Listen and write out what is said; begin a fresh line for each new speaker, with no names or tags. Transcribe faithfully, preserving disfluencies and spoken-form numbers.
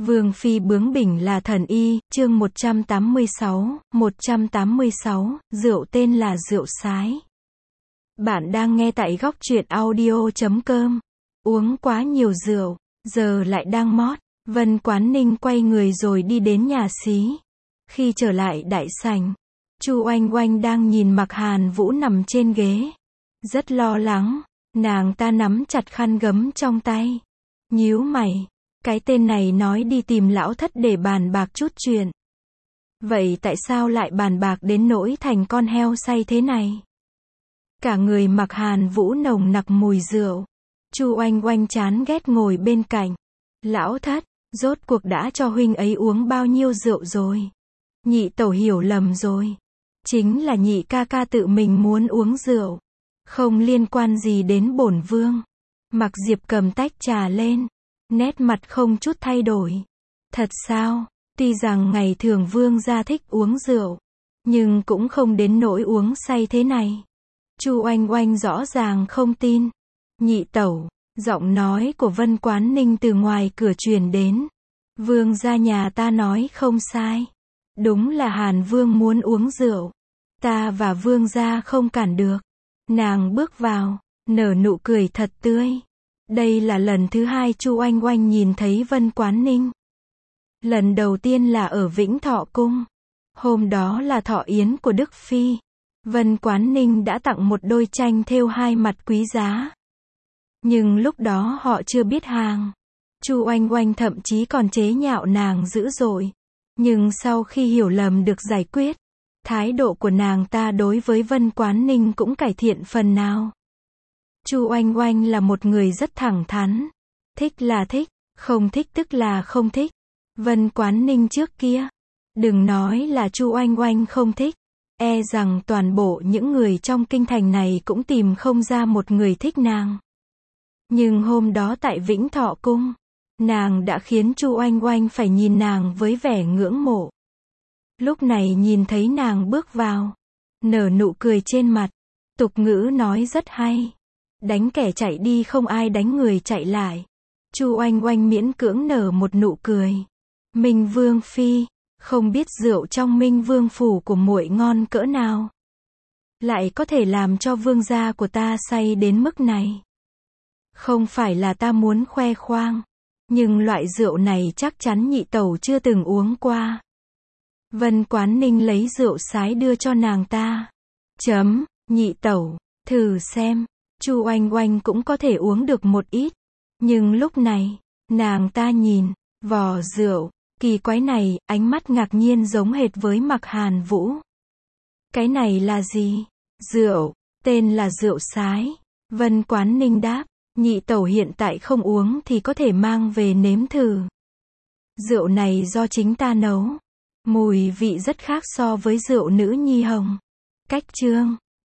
Vương phi bướng bỉnh là thần y, chương một trăm tám mươi sáu, một trăm tám mươi sáu, rượu tên là rượu sái. Bạn đang nghe tại góc truyện audio chấm com. Uống quá nhiều rượu, giờ lại đang mót. Vân Quán Ninh quay người rồi đi đến nhà xí. Khi trở lại đại sảnh, Chu Oanh Oanh đang nhìn Mạc Hàn Vũ nằm trên ghế. Rất lo lắng, nàng ta nắm chặt khăn gấm trong tay. Nhíu mày. Cái tên này nói đi tìm lão thất để bàn bạc chút chuyện. Vậy tại sao lại bàn bạc đến nỗi thành con heo say thế này? Cả người Mạc Hàn Vũ nồng nặc mùi rượu. Chu Oanh Oanh chán ghét ngồi bên cạnh. Lão thất, rốt cuộc đã cho huynh ấy uống bao nhiêu rượu rồi? Nhị tẩu hiểu lầm rồi. Chính là nhị ca ca tự mình muốn uống rượu. Không liên quan gì đến bổn vương. Mạc Diệp cầm tách trà lên. Nét mặt không chút thay đổi. Thật sao? Tuy rằng ngày thường vương gia thích uống rượu, nhưng cũng không đến nỗi uống say thế này. Chu Oanh Oanh rõ ràng không tin. Nhị tẩu, giọng nói của Vân Quán Ninh từ ngoài cửa truyền đến. Vương gia nhà ta nói không sai. Đúng là Hàn Vương muốn uống rượu. Ta và vương gia không cản được. Nàng bước vào, nở nụ cười thật tươi. Đây là lần thứ hai Chu Oanh Oanh nhìn thấy Vân Quán Ninh. Lần đầu tiên là ở Vĩnh Thọ Cung. Hôm đó là thọ yến của Đức Phi. Vân Quán Ninh đã tặng một đôi tranh thêu hai mặt quý giá. Nhưng lúc đó họ chưa biết hàng. Chu Oanh Oanh thậm chí còn chế nhạo nàng dữ dội. Nhưng sau khi hiểu lầm được giải quyết, thái độ của nàng ta đối với Vân Quán Ninh cũng cải thiện phần nào. Chu Oanh Oanh là một người rất thẳng thắn. Thích là thích, không thích tức là không thích. Vân Quán Ninh trước kia, đừng nói là Chu Oanh Oanh không thích, e rằng toàn bộ những người trong kinh thành này cũng tìm không ra một người thích nàng. Nhưng hôm đó tại Vĩnh Thọ Cung, nàng đã khiến Chu Oanh Oanh phải nhìn nàng với vẻ ngưỡng mộ. Lúc này nhìn thấy nàng bước vào, nở nụ cười trên mặt, tục ngữ nói rất hay. Đánh kẻ chạy đi không ai đánh người chạy lại. Chu Oanh Oanh miễn cưỡng nở một nụ cười. Minh Vương phi, không biết rượu trong Minh Vương phủ của muội ngon cỡ nào, lại có thể làm cho vương gia của ta say đến mức này. Không phải là ta muốn khoe khoang, nhưng loại rượu này chắc chắn nhị tẩu chưa từng uống qua. Vân Quán Ninh lấy rượu sái đưa cho nàng ta. Chấm, nhị tẩu, thử xem. Chu Oanh Oanh cũng có thể uống được một ít. Nhưng lúc này, nàng ta nhìn vò rượu kỳ quái này, ánh mắt ngạc nhiên giống hệt với Mạc Hàn Vũ. Cái này là gì? Rượu, tên là rượu sái. Vân Quán Ninh đáp, nhị tẩu hiện tại không uống thì có thể mang về nếm thử. Rượu này do chính ta nấu. Mùi vị rất khác so với rượu nữ nhi hồng. Cách chương